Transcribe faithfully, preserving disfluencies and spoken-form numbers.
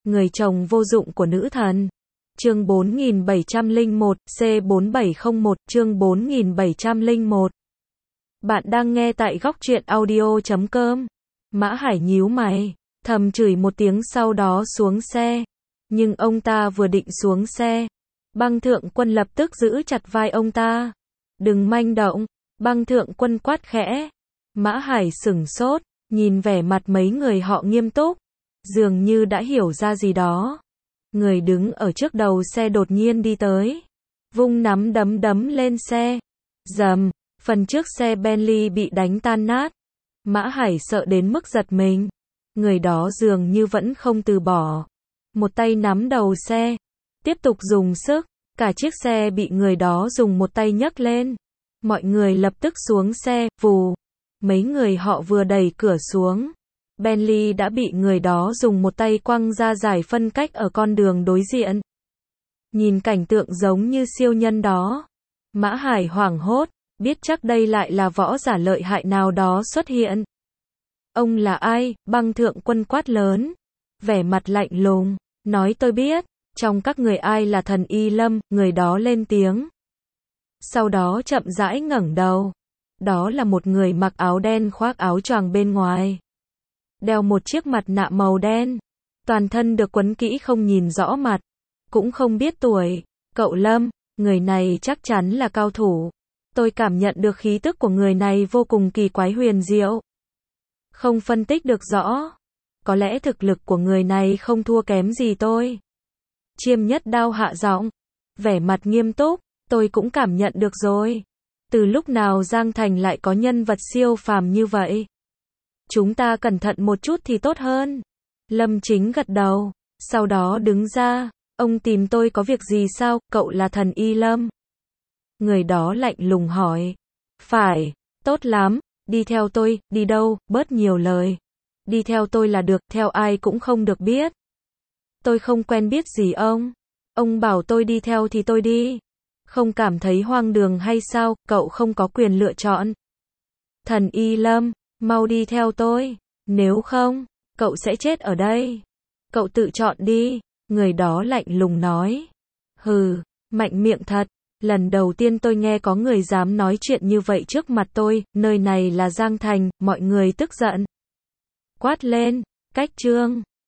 người chồng vô dụng của nữ thần. Chương bốn nghìn bảy trăm lẻ một, C bốn bảy không một, chương bốn nghìn bảy trăm lẻ một. Bạn đang nghe tại góc truyện audio chấm com. Mã Hải nhíu mày, thầm chửi một tiếng sau đó xuống xe. Nhưng ông ta vừa định xuống xe, Băng Thượng Quân lập tức giữ chặt vai ông ta. Đừng manh động, Băng Thượng Quân quát khẽ. Mã Hải sửng sốt, nhìn vẻ mặt mấy người họ nghiêm túc, dường như đã hiểu ra gì đó. Người đứng ở trước đầu xe đột nhiên đi tới, vung nắm đấm đấm lên xe. Rầm, phần trước xe Bentley bị đánh tan nát. Mã Hải sợ đến mức giật mình. Người đó dường như vẫn không từ bỏ. Một tay nắm đầu xe, tiếp tục dùng sức, cả chiếc xe bị người đó dùng một tay nhấc lên. Mọi người lập tức xuống xe, vù. Mấy người họ vừa đẩy cửa xuống, Bentley đã bị người đó dùng một tay quăng ra giải phân cách ở con đường đối diện. Nhìn cảnh tượng giống như siêu nhân đó, Mã Hải hoảng hốt, biết chắc đây lại là võ giả lợi hại nào đó xuất hiện. Ông là ai? Băng Thượng Quân quát lớn, vẻ mặt lạnh lùng, nói tôi biết, trong các người ai là thần Y Lâm, người đó lên tiếng. Sau đó chậm rãi ngẩng đầu. Đó là một người mặc áo đen khoác áo choàng bên ngoài, đeo một chiếc mặt nạ màu đen, toàn thân được quấn kỹ không nhìn rõ mặt, cũng không biết tuổi. Cậu Lâm, người này chắc chắn là cao thủ. Tôi cảm nhận được khí tức của người này vô cùng kỳ quái huyền diệu. Không phân tích được rõ. Có lẽ thực lực của người này không thua kém gì tôi. Chiêm Nhất Đao hạ giọng, vẻ mặt nghiêm túc, tôi cũng cảm nhận được rồi. Từ lúc nào Giang Thành lại có nhân vật siêu phàm như vậy? Chúng ta cẩn thận một chút thì tốt hơn. Lâm Chính gật đầu, sau đó đứng ra. Ông tìm tôi có việc gì sao? Cậu là thần Y Lâm? Người đó lạnh lùng hỏi. Phải, tốt lắm, đi theo tôi. Đi đâu? Bớt nhiều lời. Đi theo tôi là được, theo ai cũng không được biết. Tôi không quen biết gì ông. Ông bảo tôi đi theo thì tôi đi. Không cảm thấy hoang đường hay sao? Cậu không có quyền lựa chọn. Thần Y Lâm, mau đi theo tôi. Nếu không, cậu sẽ chết ở đây. Cậu tự chọn đi. Người đó lạnh lùng nói. Hừ, mạnh miệng thật. Lần đầu tiên tôi nghe có người dám nói chuyện như vậy trước mặt tôi. Nơi này là Giang Thành, mọi người tức giận quát lên. Cách chương